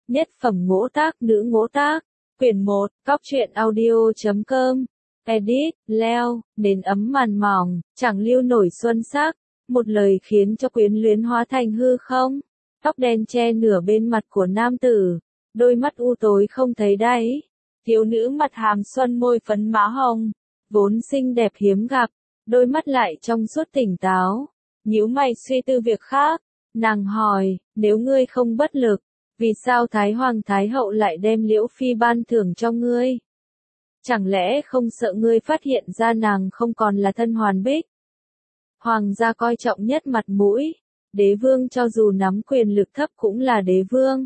Nhất phẩm ngỗ tác nữ ngỗ tác. Quyển 1, Cóc truyện audio.com. Edit, Leo, nền ấm màn mỏng, chẳng lưu nổi xuân sắc. Một lời khiến cho quyến luyến hóa thành hư không. Tóc đen che nửa bên mặt của nam tử. Đôi mắt u tối không thấy đáy. Thiếu nữ mặt hàm xuân môi phấn má hồng. Vốn xinh đẹp hiếm gặp. Đôi mắt lại trong suốt tỉnh táo. Nhíu mày suy tư việc khác. Nàng hỏi, nếu ngươi không bất lực, vì sao Thái Hoàng Thái Hậu lại đem Liễu Phi ban thưởng cho ngươi? Chẳng lẽ không sợ ngươi phát hiện ra nàng không còn là thân hoàn bích? Hoàng gia coi trọng nhất mặt mũi. Đế vương cho dù nắm quyền lực thấp cũng là đế vương.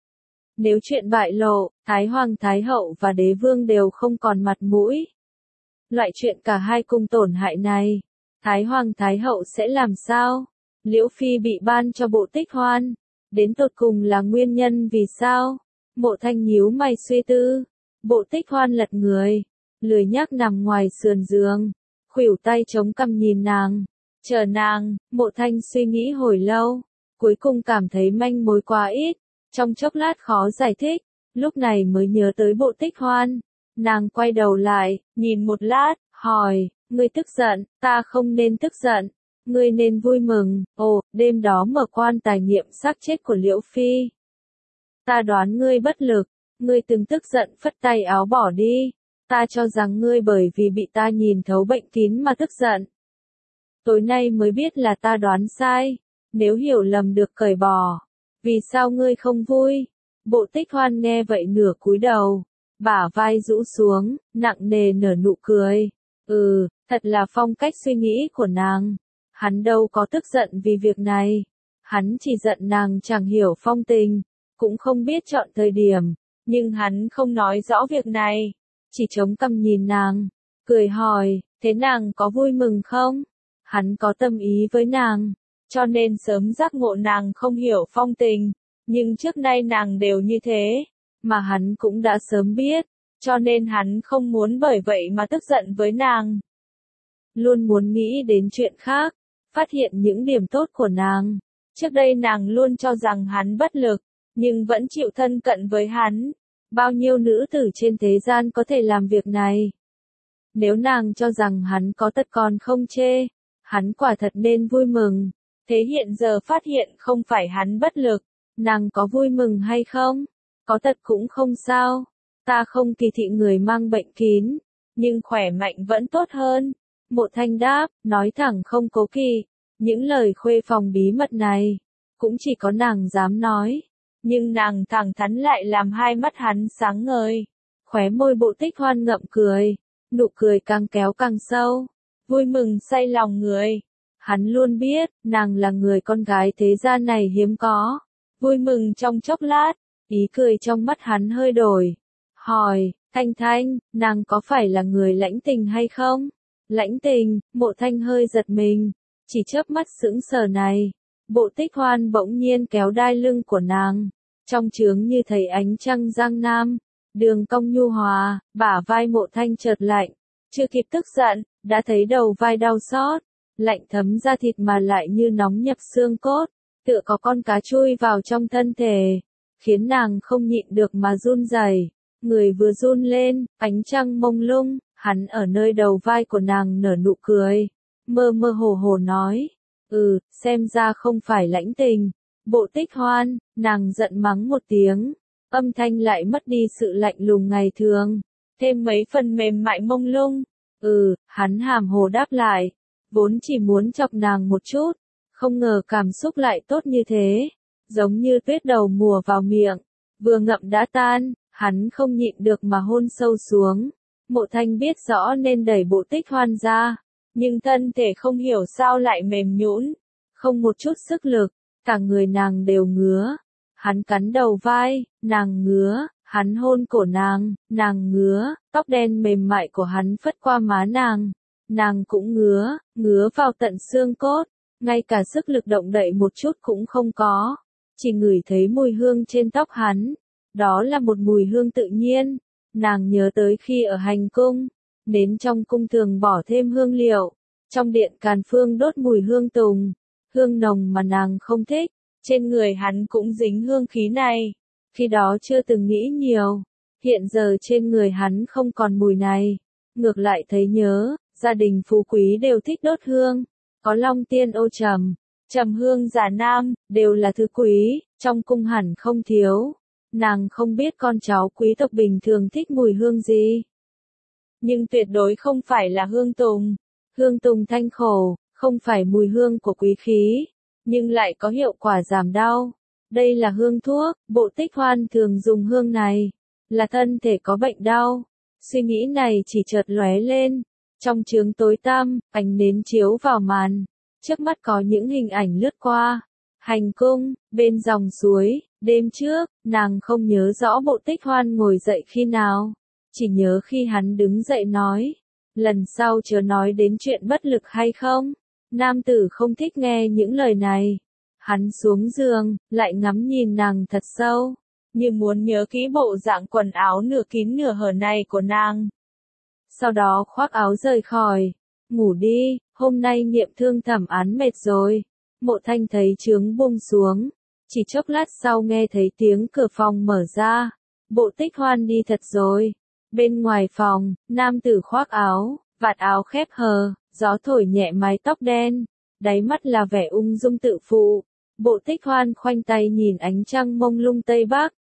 Nếu chuyện bại lộ, Thái Hoàng Thái Hậu và đế vương đều không còn mặt mũi. Loại chuyện cả hai cùng tổn hại này, Thái Hoàng Thái Hậu sẽ làm sao? Liễu Phi bị ban cho bộ Tích Hoan, đến tột cùng là nguyên nhân vì sao? Mộ Thanh nhíu mày suy tư. Bộ Tích Hoan lật người, lười nhác nằm ngoài sườn giường, khuỷu tay chống cằm nhìn nàng. Chờ nàng, Mộ Thanh suy nghĩ hồi lâu, cuối cùng cảm thấy manh mối quá ít, trong chốc lát khó giải thích, lúc này mới nhớ tới bộ Tích Hoan. Nàng quay đầu lại, nhìn một lát, hỏi, ngươi tức giận, ta không nên tức giận, ngươi nên vui mừng. Ồ, đêm đó mở quan tài nghiệm xác chết của Liễu Phi. Ta đoán ngươi bất lực, ngươi từng tức giận phất tay áo bỏ đi, ta cho rằng ngươi bởi vì bị ta nhìn thấu bệnh kín mà tức giận. Tối nay mới biết là ta đoán sai, nếu hiểu lầm được cởi bỏ, vì sao ngươi không vui? Bộ Tích Hoan nghe vậy nửa cúi đầu, bả vai rũ xuống, nặng nề nở nụ cười. Thật là phong cách suy nghĩ của nàng. Hắn đâu có tức giận vì việc này. Hắn chỉ giận nàng chẳng hiểu phong tình, cũng không biết chọn thời điểm, nhưng hắn không nói rõ việc này, chỉ chống cằm nhìn nàng, cười hỏi, thế nàng có vui mừng không? Hắn có tâm ý với nàng, cho nên sớm giác ngộ nàng không hiểu phong tình, nhưng trước nay nàng đều như thế, mà hắn cũng đã sớm biết, cho nên hắn không muốn bởi vậy mà tức giận với nàng. Luôn muốn nghĩ đến chuyện khác, phát hiện những điểm tốt của nàng. Trước đây nàng luôn cho rằng hắn bất lực, nhưng vẫn chịu thân cận với hắn. Bao nhiêu nữ tử trên thế gian có thể làm việc này? Nếu nàng cho rằng hắn có tật còn không chê, hắn quả thật nên vui mừng. Thế hiện giờ phát hiện không phải hắn bất lực, nàng có vui mừng hay không? Có tật cũng không sao. Ta không kỳ thị người mang bệnh kín, nhưng khỏe mạnh vẫn tốt hơn. Mộ Thanh đáp, nói thẳng không cố kỵ. Những lời khuê phòng bí mật này, cũng chỉ có nàng dám nói. Nhưng nàng thẳng thắn lại làm hai mắt hắn sáng ngời. Khóe môi Bộ Tích Hoan ngậm cười, nụ cười càng kéo càng sâu. Vui mừng say lòng người. Hắn luôn biết, nàng là người con gái thế gian này hiếm có. Vui mừng trong chốc lát, ý cười trong mắt hắn hơi đổi. Hỏi, Thanh Thanh, nàng có phải là người lãnh tình hay không? Lãnh tình? Mộ Thanh hơi giật mình, chỉ chớp mắt sững sờ này. Bộ Tích Hoan bỗng nhiên kéo đai lưng của nàng, trong trướng như thấy ánh trăng giang nam, đường cong nhu hòa, bả vai Mộ Thanh chợt lạnh, chưa kịp tức giận, đã thấy đầu vai đau xót, lạnh thấm da thịt mà lại như nóng nhập xương cốt, tựa có con cá chui vào trong thân thể, khiến nàng không nhịn được mà run rẩy. Người vừa run lên, ánh trăng mông lung, hắn ở nơi đầu vai của nàng nở nụ cười, mơ mơ hồ hồ nói, xem ra không phải lãnh tình. Bộ Tích Hoan, nàng giận mắng một tiếng, âm thanh lại mất đi sự lạnh lùng ngày thường, thêm mấy phần mềm mại mông lung. Hắn hàm hồ đáp lại, vốn chỉ muốn chọc nàng một chút, không ngờ cảm xúc lại tốt như thế, giống như tuyết đầu mùa vào miệng, vừa ngậm đã tan. Hắn không nhịn được mà hôn sâu xuống. Mộ Thanh biết rõ nên đẩy Bộ Tích Hoan ra, nhưng thân thể không hiểu sao lại mềm nhũn, không một chút sức lực, cả người nàng đều ngứa. Hắn cắn đầu vai, nàng ngứa, hắn hôn cổ nàng ngứa, tóc đen mềm mại của hắn phất qua má nàng cũng ngứa, ngứa vào tận xương cốt, ngay cả sức lực động đậy một chút cũng không có, chỉ ngửi thấy mùi hương trên tóc hắn. Đó là một mùi hương tự nhiên. Nàng nhớ tới khi ở hành cung, nến trong cung thường bỏ thêm hương liệu, trong điện Càn Phương đốt mùi hương tùng, hương nồng mà nàng không thích, trên người hắn cũng dính hương khí này. Khi đó chưa từng nghĩ nhiều, hiện giờ trên người hắn không còn mùi này. Ngược lại thấy nhớ, gia đình phú quý đều thích đốt hương, có long tiên ô trầm, trầm hương giả nam, đều là thứ quý, trong cung hẳn không thiếu. Nàng không biết con cháu quý tộc bình thường thích mùi hương gì. Nhưng tuyệt đối không phải là hương tùng. Hương tùng thanh khổ, không phải mùi hương của quý khí, nhưng lại có hiệu quả giảm đau. Đây là hương thuốc, Bộ Tích Hoan thường dùng hương này, là thân thể có bệnh đau. Suy nghĩ này chỉ chợt lóe lên, trong chướng tối tăm, ánh nến chiếu vào màn, trước mắt có những hình ảnh lướt qua. Hành cung, bên dòng suối, đêm trước, nàng không nhớ rõ Bộ Tích Hoan ngồi dậy khi nào, chỉ nhớ khi hắn đứng dậy nói, lần sau chớ nói đến chuyện bất lực hay không. Nam tử không thích nghe những lời này. Hắn xuống giường, lại ngắm nhìn nàng thật sâu, như muốn nhớ kỹ bộ dạng quần áo nửa kín nửa hở này của nàng. Sau đó khoác áo rời khỏi, ngủ đi, hôm nay nghiệm thương thẩm án mệt rồi. Mộ Thanh thấy chướng buông xuống, chỉ chốc lát sau nghe thấy tiếng cửa phòng mở ra. Bộ Tích Hoan đi thật rồi. Bên ngoài phòng, nam tử khoác áo, vạt áo khép hờ, gió thổi nhẹ mái tóc đen, đáy mắt là vẻ ung dung tự phụ. Bộ Tích Hoan khoanh tay nhìn ánh trăng mông lung tây bắc.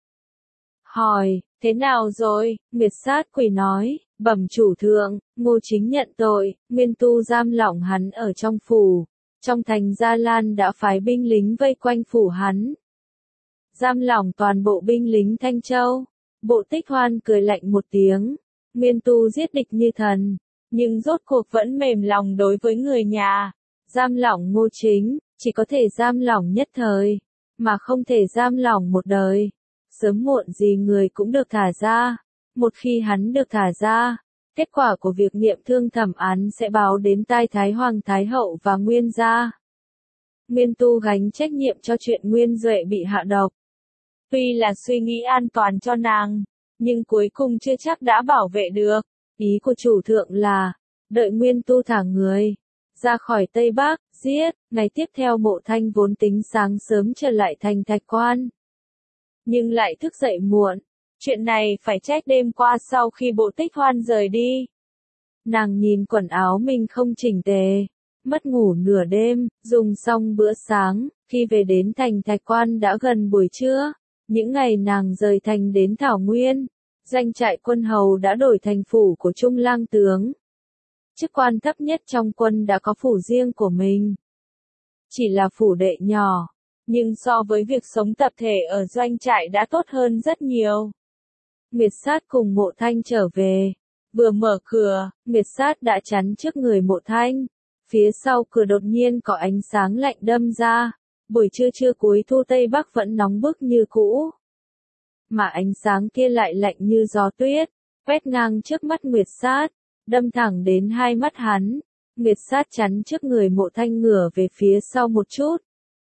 Hỏi, thế nào rồi? Miệt sát quỷ nói, bẩm chủ thượng, Ngô Chính nhận tội, Nguyên Tu giam lỏng hắn ở trong phủ. Trong thành Gia Lan đã phái binh lính vây quanh phủ hắn. Giam lỏng toàn bộ binh lính Thanh Châu. Bộ Tích Hoan cười lạnh một tiếng. Nguyên Tu giết địch như thần, nhưng rốt cuộc vẫn mềm lòng đối với người nhà. Giam lỏng Ngô Chính, chỉ có thể giam lỏng nhất thời, mà không thể giam lỏng một đời. Sớm muộn gì người cũng được thả ra. Một khi hắn được thả ra, kết quả của việc nghiệm thương thẩm án sẽ báo đến tai Thái Hoàng Thái Hậu và Nguyên gia. Nguyên Tu gánh trách nhiệm cho chuyện Nguyên Duệ bị hạ độc. Tuy là suy nghĩ an toàn cho nàng, nhưng cuối cùng chưa chắc đã bảo vệ được. Ý của chủ thượng là, đợi Nguyên Tu thả người ra khỏi Tây Bắc, giết. Ngày tiếp theo Mộ Thanh vốn tính sáng sớm trở lại thành Thạch Quan, nhưng lại thức dậy muộn. Chuyện này phải trách đêm qua sau khi Bộ Tích Hoan rời đi. Nàng nhìn quần áo mình không chỉnh tề, mất ngủ nửa đêm, dùng xong bữa sáng, khi về đến thành Thạch Quan đã gần buổi trưa. Những ngày nàng rời thành đến Thảo Nguyên, doanh trại quân hầu đã đổi thành phủ của Trung Lang tướng. Chức quan thấp nhất trong quân đã có phủ riêng của mình. Chỉ là phủ đệ nhỏ, nhưng so với việc sống tập thể ở doanh trại đã tốt hơn rất nhiều. Miệt sát cùng Mộ Thanh trở về. Vừa mở cửa, Miệt sát đã chắn trước người Mộ Thanh. Phía sau cửa đột nhiên có ánh sáng lạnh đâm ra. Buổi trưa cuối thu Tây Bắc vẫn nóng bức như cũ, mà ánh sáng kia lại lạnh như gió tuyết, quét ngang trước mắt Miệt sát, đâm thẳng đến hai mắt hắn. Miệt sát chắn trước người Mộ Thanh ngửa về phía sau một chút.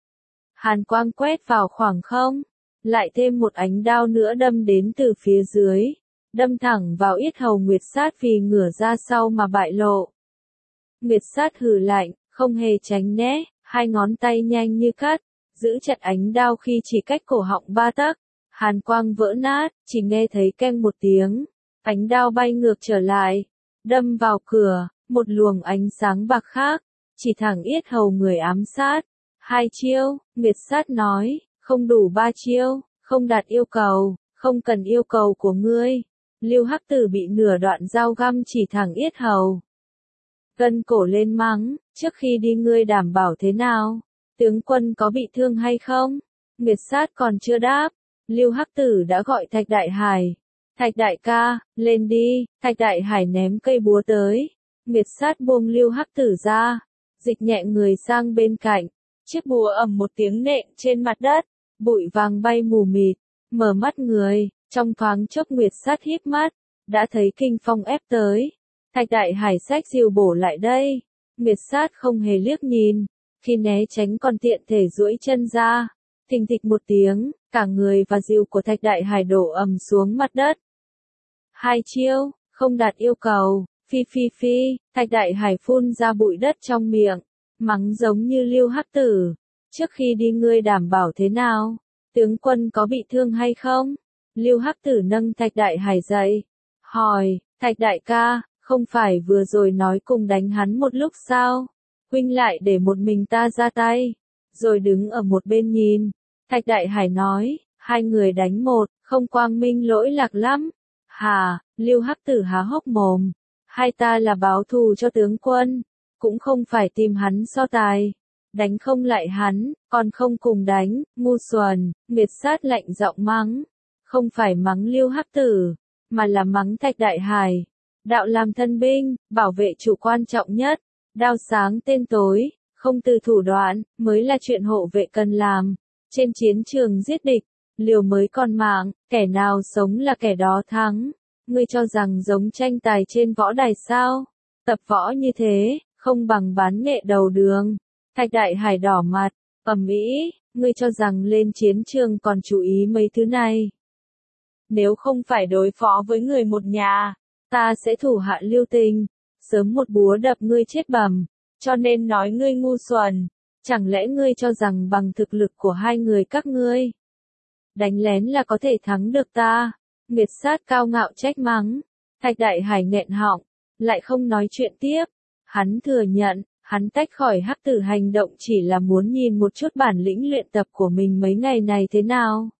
Hàn quang quét vào khoảng không, lại thêm một ánh đao nữa đâm đến từ phía dưới, đâm thẳng vào yết hầu Nguyệt sát vì ngửa ra sau mà bại lộ. Nguyệt sát hừ lạnh, không hề tránh né, hai ngón tay nhanh như cắt, giữ chặt ánh đao khi chỉ cách cổ họng 3 tấc. Hàn quang vỡ nát, chỉ nghe thấy keng một tiếng, ánh đao bay ngược trở lại, đâm vào cửa, một luồng ánh sáng bạc khác, chỉ thẳng yết hầu người ám sát. 2 chiêu, Miệt sát nói, không đủ 3 chiêu, không đạt yêu cầu, không cần yêu cầu của ngươi. Lưu Hắc Tử bị nửa đoạn dao găm chỉ thẳng yết hầu. Gân cổ lên mắng, trước khi đi ngươi đảm bảo thế nào? Tướng quân có bị thương hay không? Miệt sát còn chưa đáp, Lưu Hắc Tử đã gọi Thạch Đại Hải. Thạch đại ca, lên đi. Thạch Đại Hải ném cây búa tới. Miệt sát buông Lưu Hắc Tử ra, dịch nhẹ người sang bên cạnh. Chiếc búa ầm một tiếng nện trên mặt đất, bụi vàng bay mù mịt, mở mắt người, trong thoáng chốc Miệt sát híp mắt, đã thấy kinh phong ép tới. Thạch Đại Hải xách diều bổ lại đây. Miệt sát không hề liếc nhìn, khi né tránh còn tiện thể duỗi chân ra. Thình thịch một tiếng, cả người và diều của Thạch Đại Hải đổ ầm xuống mặt đất. 2 chiêu, không đạt yêu cầu, phi phi phi. Thạch Đại Hải phun ra bụi đất trong miệng, mắng giống như Lưu Hắc Tử. Trước khi đi ngươi đảm bảo thế nào? Tướng quân có bị thương hay không? Lưu Hắc Tử nâng Thạch Đại Hải dậy. Hỏi, Thạch đại ca, không phải vừa rồi nói cùng đánh hắn một lúc sao? Huynh lại để một mình ta ra tay. Rồi đứng ở một bên nhìn. Thạch Đại Hải nói, hai người đánh một, không quang minh lỗi lạc lắm. Hà, Lưu Hắc Tử há hốc mồm. Hai ta là báo thù cho tướng quân, cũng không phải tìm hắn so tài. Đánh không lại hắn, còn không cùng đánh, ngu xuẩn, Miệt Sát lạnh giọng mắng. Không phải mắng Lưu Hắc Tử, mà là mắng Thạch Đại Hải. Đạo làm thân binh, bảo vệ chủ quan trọng nhất. Đao sáng tên tối, không từ thủ đoạn, mới là chuyện hộ vệ cần làm. Trên chiến trường giết địch, liều mới còn mạng, kẻ nào sống là kẻ đó thắng. Ngươi cho rằng giống tranh tài trên võ đài sao? Tập võ như thế, không bằng bán nghệ đầu đường. Thạch Đại Hải đỏ mặt, ầm ĩ, ngươi cho rằng lên chiến trường còn chú ý mấy thứ này. Nếu không phải đối phó với người một nhà, ta sẽ thủ hạ lưu tình, sớm một búa đập ngươi chết bầm, cho nên nói ngươi ngu xuẩn. Chẳng lẽ ngươi cho rằng bằng thực lực của hai người các ngươi, đánh lén là có thể thắng được ta? Miệt Sát cao ngạo trách mắng. Thạch Đại Hải nghẹn họng, lại không nói chuyện tiếp. Hắn thừa nhận, hắn tách khỏi Hắc Tử hành động chỉ là muốn nhìn một chút bản lĩnh luyện tập của mình mấy ngày này thế nào.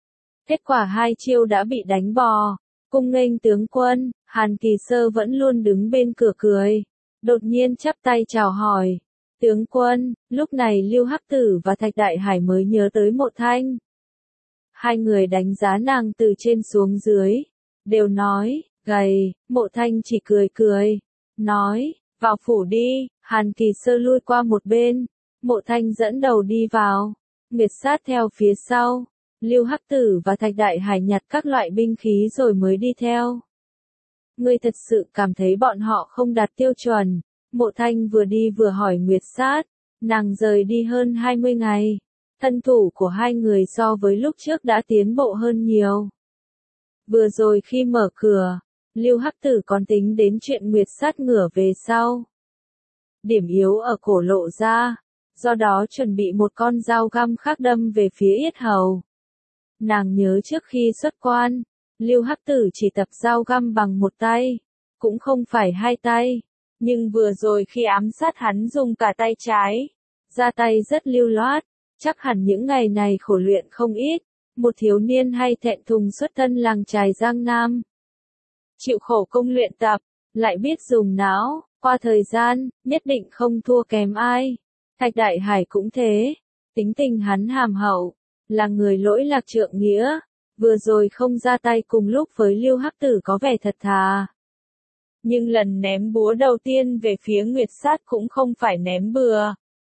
Kết quả hai chiêu đã bị đánh bò. Cung nghênh tướng quân, Hàn Kỳ Sơ vẫn luôn đứng bên cửa cười. Đột nhiên chắp tay chào hỏi. Tướng quân, lúc này Lưu Hắc Tử và Thạch Đại Hải mới nhớ tới Mộ Thanh. Hai người đánh giá nàng từ trên xuống dưới. Đều nói, gầy, Mộ Thanh chỉ cười cười. Nói, vào phủ đi, Hàn Kỳ Sơ lui qua một bên. Mộ Thanh dẫn đầu đi vào. Miệt Sát theo phía sau. Lưu Hắc Tử và Thạch Đại Hải nhặt các loại binh khí rồi mới đi theo. Ngươi thật sự cảm thấy bọn họ không đạt tiêu chuẩn. Mộ Thanh vừa đi vừa hỏi Miệt Sát. Nàng rời đi hơn 20 ngày. Thân thủ của hai người so với lúc trước đã tiến bộ hơn nhiều. Vừa rồi khi mở cửa, Lưu Hắc Tử còn tính đến chuyện Miệt Sát ngửa về sau. Điểm yếu ở cổ lộ ra, do đó chuẩn bị một con dao găm khác đâm về phía yết hầu. Nàng nhớ trước khi xuất quan, Lưu Hắc Tử chỉ tập dao găm bằng một tay, cũng không phải hai tay. Nhưng vừa rồi khi ám sát hắn dùng cả tay trái, ra tay rất lưu loát, chắc hẳn những ngày này khổ luyện không ít. Một thiếu niên hay thẹn thùng xuất thân làng chài Giang Nam. Chịu khổ công luyện tập, lại biết dùng não, qua thời gian, nhất định không thua kém ai. Thạch Đại Hải cũng thế, tính tình hắn hàm hậu, là người lỗi lạc trượng nghĩa, vừa rồi không ra tay cùng lúc với Lưu Hắc Tử có vẻ thật thà. Nhưng lần ném búa đầu tiên về phía Nguyệt Sát cũng không phải ném bừa.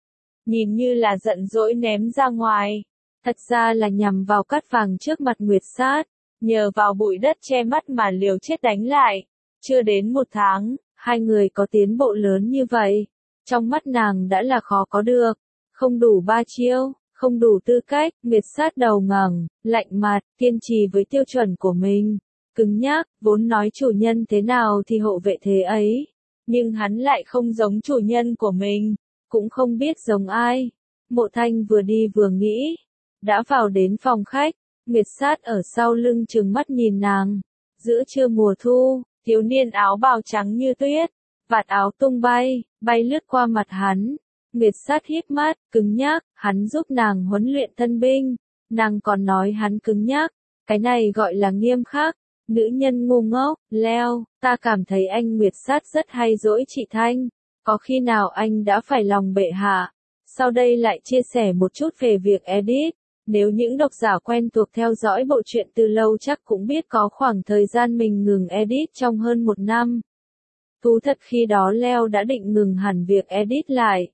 Nhìn như là giận dỗi ném ra ngoài, thật ra là nhằm vào cát vàng trước mặt Nguyệt Sát, nhờ vào bụi đất che mắt mà liều chết đánh lại. Chưa đến một tháng, hai người có tiến bộ lớn như vậy, trong mắt nàng đã là khó có được, không đủ 3 chiêu. Không đủ tư cách, Miệt Sát đầu ngẩng, lạnh mặt, kiên trì với tiêu chuẩn của mình. Cứng nhắc, vốn nói chủ nhân thế nào thì hộ vệ thế ấy. Nhưng hắn lại không giống chủ nhân của mình, cũng không biết giống ai. Mộ Thanh vừa đi vừa nghĩ. Đã vào đến phòng khách, Miệt Sát ở sau lưng trừng mắt nhìn nàng. Giữa trưa mùa thu, thiếu niên áo bào trắng như tuyết, vạt áo tung bay, bay lướt qua mặt hắn. Miệt Sát híp mắt, cứng nhắc, hắn giúp nàng huấn luyện thân binh. Nàng còn nói hắn cứng nhắc, cái này gọi là nghiêm khắc. Nữ nhân ngu ngốc, leo, ta cảm thấy anh Miệt Sát rất hay dỗi chị Thanh. Có khi nào anh đã phải lòng bệ hạ? Sau đây lại chia sẻ một chút về việc edit. Nếu những độc giả quen thuộc theo dõi bộ truyện từ lâu chắc cũng biết có khoảng thời gian mình ngừng edit trong hơn 1 năm. Thú thật khi đó Leo đã định ngừng hẳn việc edit lại.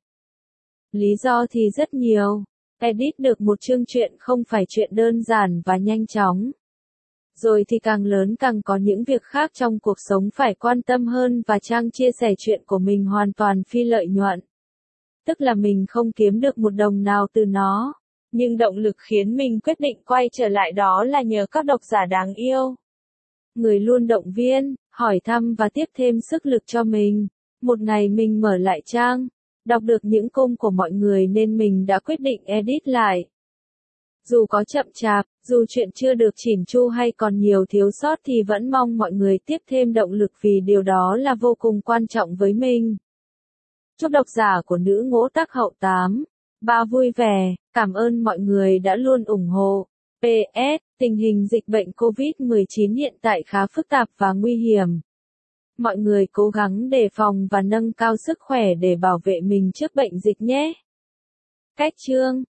Lý do thì rất nhiều. Edit được một chương truyện không phải chuyện đơn giản và nhanh chóng. Rồi thì càng lớn càng có những việc khác trong cuộc sống phải quan tâm hơn và trang chia sẻ chuyện của mình hoàn toàn phi lợi nhuận. Tức là mình không kiếm được một đồng nào từ nó. Nhưng động lực khiến mình quyết định quay trở lại đó là nhờ các độc giả đáng yêu. Người luôn động viên, hỏi thăm và tiếp thêm sức lực cho mình. Một ngày mình mở lại trang, đọc được những cung của mọi người nên mình đã quyết định edit lại. Dù có chậm chạp, dù chuyện chưa được chỉn chu hay còn nhiều thiếu sót thì vẫn mong mọi người tiếp thêm động lực vì điều đó là vô cùng quan trọng với mình. Chúc độc giả của Nữ Ngỗ Tác Hậu 8. Ba vui vẻ, cảm ơn mọi người đã luôn ủng hộ. PS, tình hình dịch bệnh COVID-19 hiện tại khá phức tạp và nguy hiểm. Mọi người cố gắng đề phòng và nâng cao sức khỏe để bảo vệ mình trước bệnh dịch nhé. Cách chương